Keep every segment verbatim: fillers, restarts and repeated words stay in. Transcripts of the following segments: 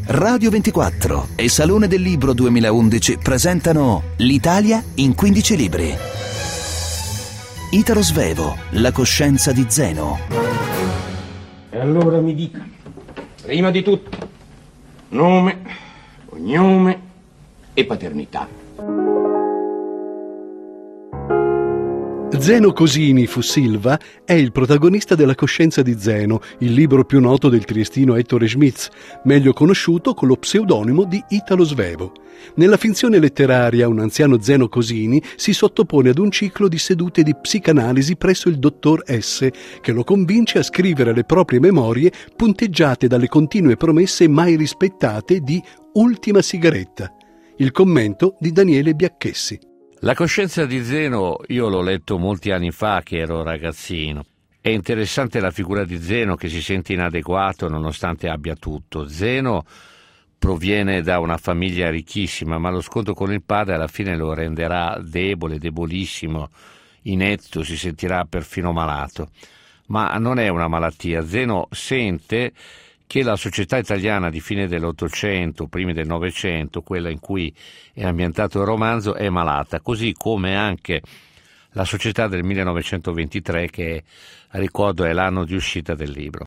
Radio ventiquattro e Salone del Libro duemilaundici presentano L'Italia in quindici libri. Italo Svevo, La coscienza di Zeno. E allora mi dica, prima di tutto, nome, cognome e paternità. Zeno Cosini fu Silva è il protagonista della Coscienza di Zeno, il libro più noto del triestino Ettore Schmitz, meglio conosciuto con lo pseudonimo di Italo Svevo. Nella finzione letteraria, un anziano Zeno Cosini si sottopone ad un ciclo di sedute di psicanalisi presso il dottor S, che lo convince a scrivere le proprie memorie punteggiate dalle continue promesse mai rispettate di Ultima sigaretta. Il commento di Daniele Biacchessi. La coscienza di Zeno io l'ho letto molti anni fa che ero ragazzino. È interessante la figura di Zeno che si sente inadeguato nonostante abbia tutto. Zeno proviene da una famiglia ricchissima, ma lo scontro con il padre alla fine lo renderà debole, debolissimo, inetto, si sentirà perfino malato. Ma non è una malattia. Zeno sente che la società italiana di fine dell'Ottocento, primi del Novecento, quella in cui è ambientato il romanzo, è malata, così come anche la società del millenovecentoventitré, che ricordo è l'anno di uscita del libro.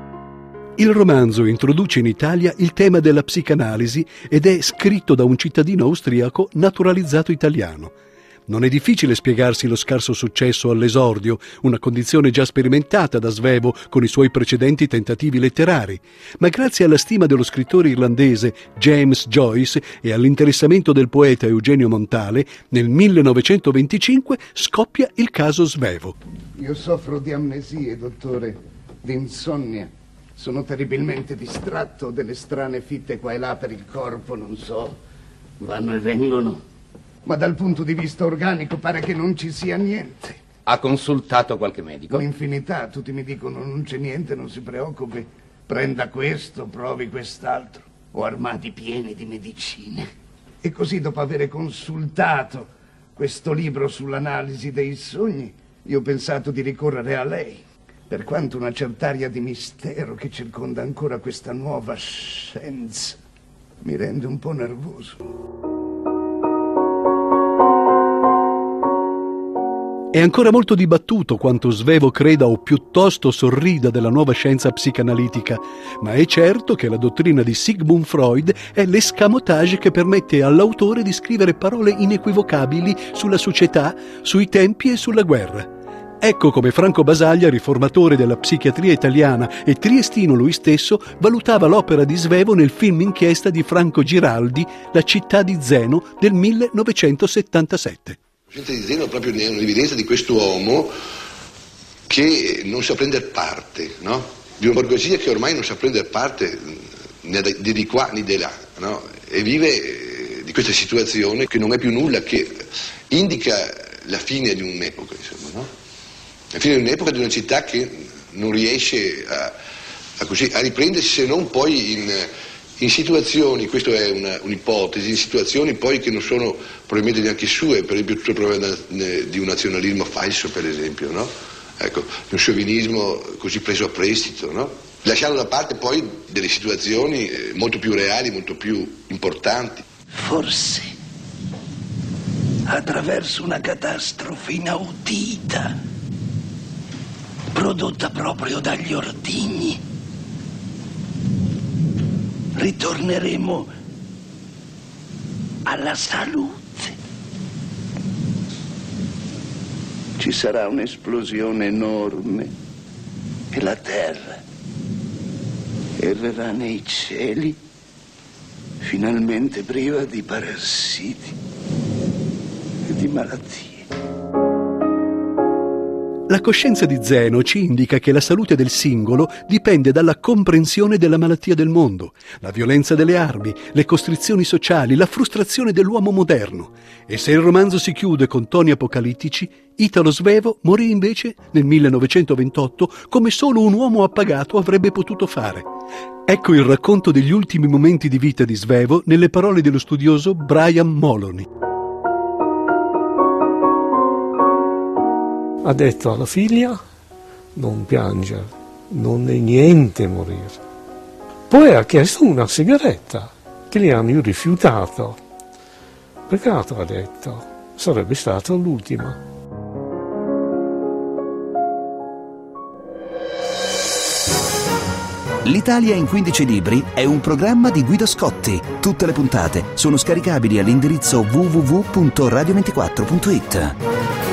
Il romanzo introduce in Italia il tema della psicanalisi ed è scritto da un cittadino austriaco naturalizzato italiano. Non è difficile spiegarsi lo scarso successo all'esordio, una condizione già sperimentata da Svevo con i suoi precedenti tentativi letterari, ma grazie alla stima dello scrittore irlandese James Joyce e all'interessamento del poeta Eugenio Montale, nel millenovecentoventicinque scoppia il caso Svevo. Io soffro di amnesie, dottore, di insonnia. Sono terribilmente distratto, delle strane fitte qua e là per il corpo, non so, vanno e vengono. Ma dal punto di vista organico pare che non ci sia niente. Ha consultato qualche medico? Un'infinità, tutti mi dicono non c'è niente, non si preoccupi, prenda questo, provi quest'altro. Ho armadi pieni di medicine. E così, dopo aver consultato questo libro sull'analisi dei sogni, io ho pensato di ricorrere a lei, per quanto una certa aria di mistero che circonda ancora questa nuova scienza mi rende un po' nervoso. È ancora molto dibattuto quanto Svevo creda o piuttosto sorrida della nuova scienza psicanalitica, ma è certo che la dottrina di Sigmund Freud è l'escamotage che permette all'autore di scrivere parole inequivocabili sulla società, sui tempi e sulla guerra. Ecco come Franco Basaglia, riformatore della psichiatria italiana e triestino lui stesso, valutava l'opera di Svevo nel film inchiesta di Franco Giraldi, La città di Zeno, del millenovecentosettantasette. La coscienza di Zeno è proprio un'evidenza di questo uomo che non sa prendere parte, no? Di una borghesia che ormai non sa prendere parte né di, di qua né di là, no? E vive di questa situazione che non è più nulla, che indica la fine di un'epoca, insomma, no? La fine di un'epoca, di una città che non riesce a, a, così, a riprendersi, se non poi in... in situazioni, questa è una, un'ipotesi, in situazioni poi che non sono probabilmente neanche sue, per esempio tutto il problema di un nazionalismo falso, per esempio, no? Ecco, di un sciovinismo così preso a prestito, no? Lasciando da parte poi delle situazioni molto più reali, molto più importanti. Forse attraverso una catastrofe inaudita, prodotta proprio dagli ordigni, ritorneremo alla salute. Ci sarà un'esplosione enorme e la terra errerà nei cieli, finalmente priva di parassiti e di malattie. La coscienza di Zeno ci indica che la salute del singolo dipende dalla comprensione della malattia del mondo, la violenza delle armi, le costrizioni sociali, la frustrazione dell'uomo moderno. E se il romanzo si chiude con toni apocalittici, Italo Svevo morì invece nel millenovecentoventotto come solo un uomo appagato avrebbe potuto fare. Ecco il racconto degli ultimi momenti di vita di Svevo nelle parole dello studioso Brian Moloney. Ha detto alla figlia: non piangere, non è niente morire. Poi ha chiesto una sigaretta, che gli hanno rifiutato. Peccato, ha detto, sarebbe stata l'ultima. L'Italia in quindici libri è un programma di Guido Scotti. Tutte le puntate sono scaricabili all'indirizzo w w w punto radio ventiquattro punto it.